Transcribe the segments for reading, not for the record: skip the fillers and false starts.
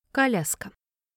Коляска.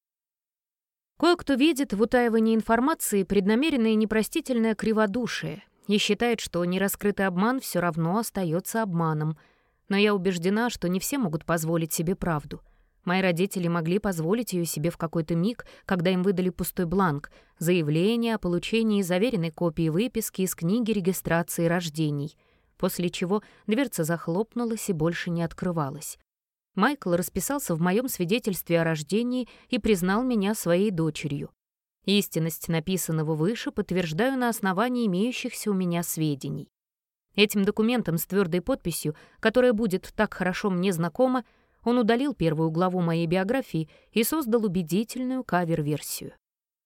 Кое-кто видит в утаивании информации преднамеренное и непростительное криводушие и считает, что нераскрытый обман все равно остается обманом. Но я убеждена, что не все могут позволить себе правду. Мои родители могли позволить ее себе в какой-то миг, когда им выдали пустой бланк, заявление о получении заверенной копии выписки из книги регистрации рождений, после чего дверца захлопнулась и больше не открывалась. Майкл расписался в моем свидетельстве о рождении и признал меня своей дочерью. Истинность написанного выше подтверждаю на основании имеющихся у меня сведений. Этим документом с твердой подписью, которая будет так хорошо мне знакома, он удалил первую главу моей биографии и создал убедительную кавер-версию.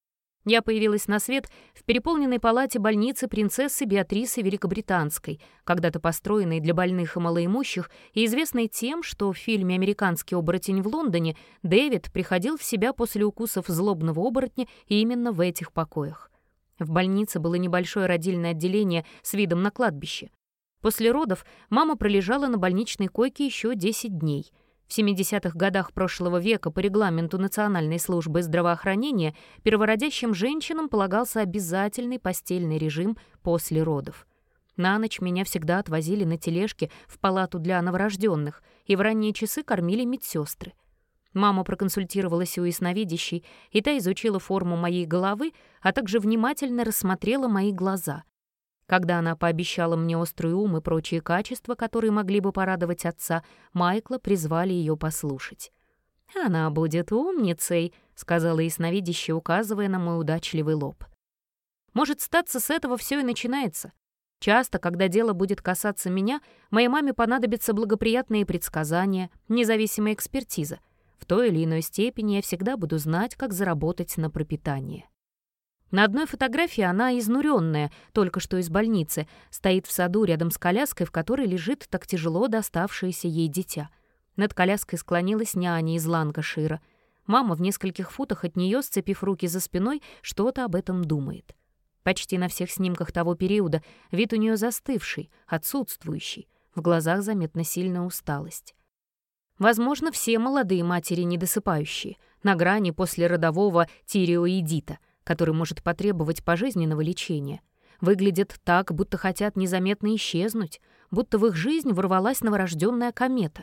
Я появилась на свет в переполненной палате больницы принцессы Беатрисы Великобританской, когда-то построенной для больных и малоимущих, и известной тем, что в фильме «Американский оборотень в Лондоне» Дэвид приходил в себя после укусов злобного оборотня именно в этих покоях. В больнице было небольшое родильное отделение с видом на кладбище. После родов мама пролежала на больничной койке еще 10 дней — в 70-х годах прошлого века по регламенту Национальной службы здравоохранения первородящим женщинам полагался обязательный постельный режим после родов. На ночь меня всегда отвозили на тележке в палату для новорожденных, и в ранние часы кормили медсестры. Мама проконсультировалась у ясновидящей, и та изучила форму моей головы, а также внимательно рассмотрела мои глаза. Когда она пообещала мне острый ум и прочие качества, которые могли бы порадовать отца, Майкла призвали ее послушать. «Она будет умницей», — сказала ясновидящая, указывая на мой удачливый лоб. Может, статься с этого все и начинается. Часто, когда дело будет касаться меня, моей маме понадобятся благоприятные предсказания, независимая экспертиза. В той или иной степени я всегда буду знать, как заработать на пропитание. На одной фотографии она, изнуренная, только что из больницы, стоит в саду рядом с коляской, в которой лежит так тяжело доставшееся ей дитя. Над коляской склонилась няня из Ланкашира. Мама в нескольких футах от нее, сцепив руки за спиной, что-то об этом думает. Почти на всех снимках того периода вид у нее застывший, отсутствующий, в глазах заметна сильная усталость. Возможно, все молодые матери недосыпающие, на грани послеродового тиреоидита, который может потребовать пожизненного лечения, выглядят так, будто хотят незаметно исчезнуть, будто в их жизнь ворвалась новорожденная комета.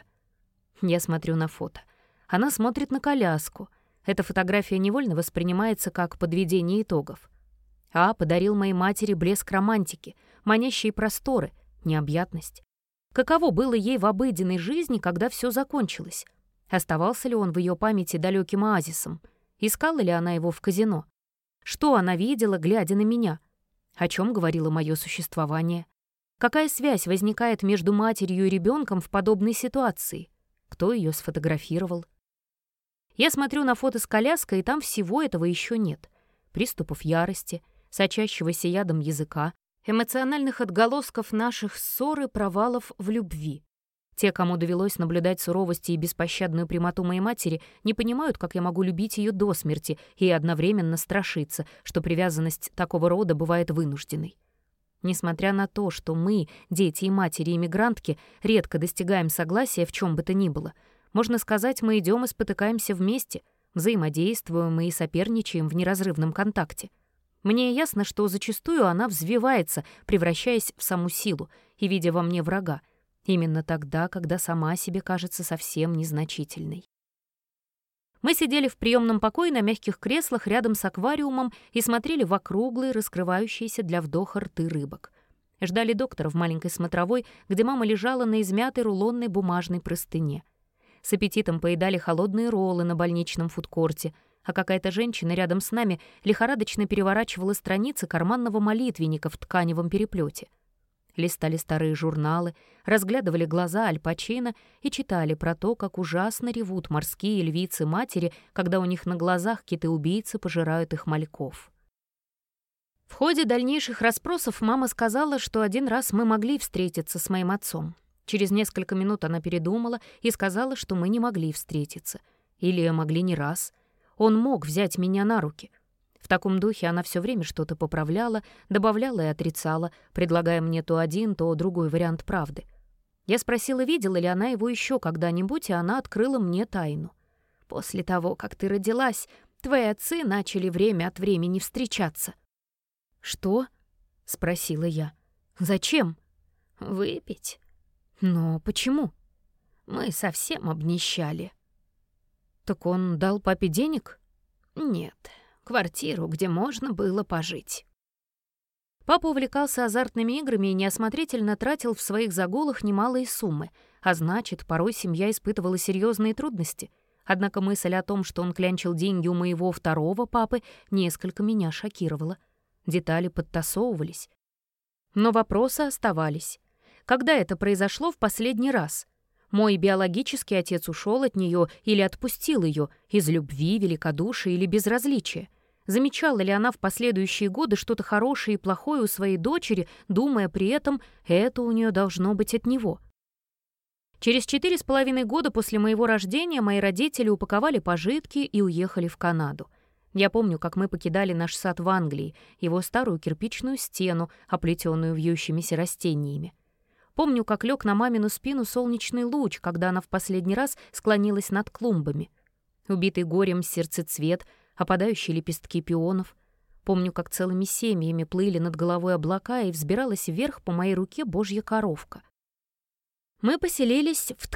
Я смотрю на фото. Она смотрит на коляску. Эта фотография невольно воспринимается как подведение итогов. Подарил моей матери блеск романтики, манящие просторы, необъятность. Каково было ей в обыденной жизни, когда все закончилось? Оставался ли он в ее памяти далеким оазисом? Искала ли она его в казино? Что она видела, глядя на меня? О чем говорило мое существование? Какая связь возникает между матерью и ребенком в подобной ситуации? Кто ее сфотографировал? Я смотрю на фото с коляской, и там всего этого еще нет. Приступов ярости, сочащегося ядом языка, эмоциональных отголосков наших ссор и провалов в любви. Те, кому довелось наблюдать суровость и беспощадную прямоту моей матери, не понимают, как я могу любить ее до смерти и одновременно страшиться, что привязанность такого рода бывает вынужденной. Несмотря на то, что мы, дети и матери-иммигрантки, редко достигаем согласия в чем бы то ни было, можно сказать, мы идем и спотыкаемся вместе, взаимодействуем и соперничаем в неразрывном контакте. Мне ясно, что зачастую она взвивается, превращаясь в саму силу и видя во мне врага, именно тогда, когда сама себе кажется совсем незначительной. Мы сидели в приемном покое на мягких креслах рядом с аквариумом и смотрели в округлые, раскрывающиеся для вдоха рты рыбок. Ждали доктора в маленькой смотровой, где мама лежала на измятой рулонной бумажной простыне. С аппетитом поедали холодные роллы на больничном фудкорте, а какая-то женщина рядом с нами лихорадочно переворачивала страницы карманного молитвенника в тканевом переплете. Листали старые журналы, разглядывали глаза Аль Пачино и читали про то, как ужасно ревут морские львицы-матери, когда у них на глазах киты-убийцы пожирают их мальков. В ходе дальнейших расспросов мама сказала, что один раз мы могли встретиться с моим отцом. Через несколько минут она передумала и сказала, что мы не могли встретиться. Или могли не раз. Он мог взять меня на руки. В таком духе она все время что-то поправляла, добавляла и отрицала, предлагая мне то один, то другой вариант правды. Я спросила, видела ли она его еще когда-нибудь, и она открыла мне тайну. После того, как ты родилась, твои отцы начали время от времени встречаться». «Что?» — спросила я. «Зачем?» «Выпить». «Но почему?» «Мы совсем обнищали». «Так он дал папе денег?» «Нет, квартиру, где можно было пожить». Папа увлекался азартными играми и неосмотрительно тратил в своих загулах немалые суммы, а значит, порой семья испытывала серьезные трудности. Однако мысль о том, что он клянчил деньги у моего второго папы, несколько меня шокировала. Детали подтасовывались. Но вопросы оставались. Когда это произошло в последний раз? Мой биологический отец ушел от нее или отпустил ее из любви, великодушия или безразличия? Замечала ли она в последующие годы что-то хорошее и плохое у своей дочери, думая при этом, это у нее должно быть от него? Через 4,5 года после моего рождения мои родители упаковали пожитки и уехали в Канаду. Я помню, как мы покидали наш сад в Англии, его старую кирпичную стену, оплетенную вьющимися растениями. Помню, как лег на мамину спину солнечный луч, когда она в последний раз склонилась над клумбами. Убитый горем сердцецвет, опадающие лепестки пионов. Помню, как целыми семьями плыли над головой облака и взбиралась вверх по моей руке божья коровка. Мы поселились в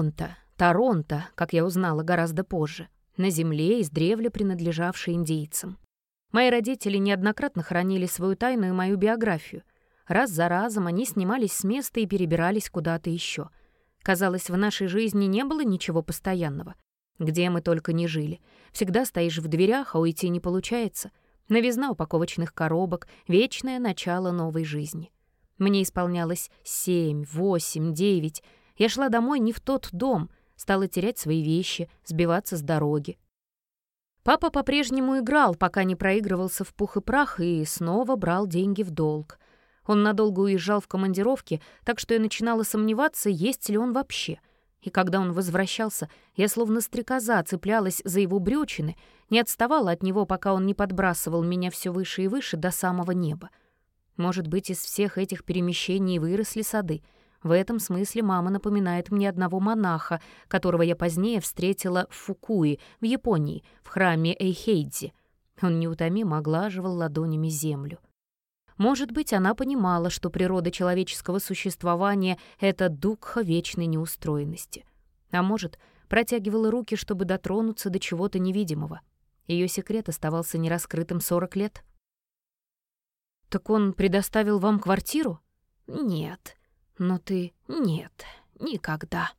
Торонто, как я узнала гораздо позже, на земле, издревле принадлежавшей индейцам. Мои родители неоднократно хранили свою тайну и мою биографию. Раз за разом они снимались с места и перебирались куда-то еще. Казалось, в нашей жизни не было ничего постоянного. Где мы только не жили. Всегда стоишь в дверях, а уйти не получается. Новизна упаковочных коробок, вечное начало новой жизни. Мне исполнялось 7, 8, 9. Я шла домой не в тот дом, стала терять свои вещи, сбиваться с дороги. Папа по-прежнему играл, пока не проигрывался в пух и прах, и снова брал деньги в долг. Он надолго уезжал в командировки, так что я начинала сомневаться, есть ли он вообще. И когда он возвращался, я словно стрекоза цеплялась за его брючины, не отставала от него, пока он не подбрасывал меня все выше и выше до самого неба. Может быть, из всех этих перемещений выросли сады. В этом смысле мама напоминает мне одного монаха, которого я позднее встретила в Фукуи, в Японии, в храме Эйхейдзи. Он неутомимо оглаживал ладонями землю. Может быть, она понимала, что природа человеческого существования — это дукха вечной неустроенности. А может, протягивала руки, чтобы дотронуться до чего-то невидимого. Ее секрет оставался нераскрытым 40 лет. «Так он предоставил вам квартиру?» «Нет. Но ты...» «Нет, никогда».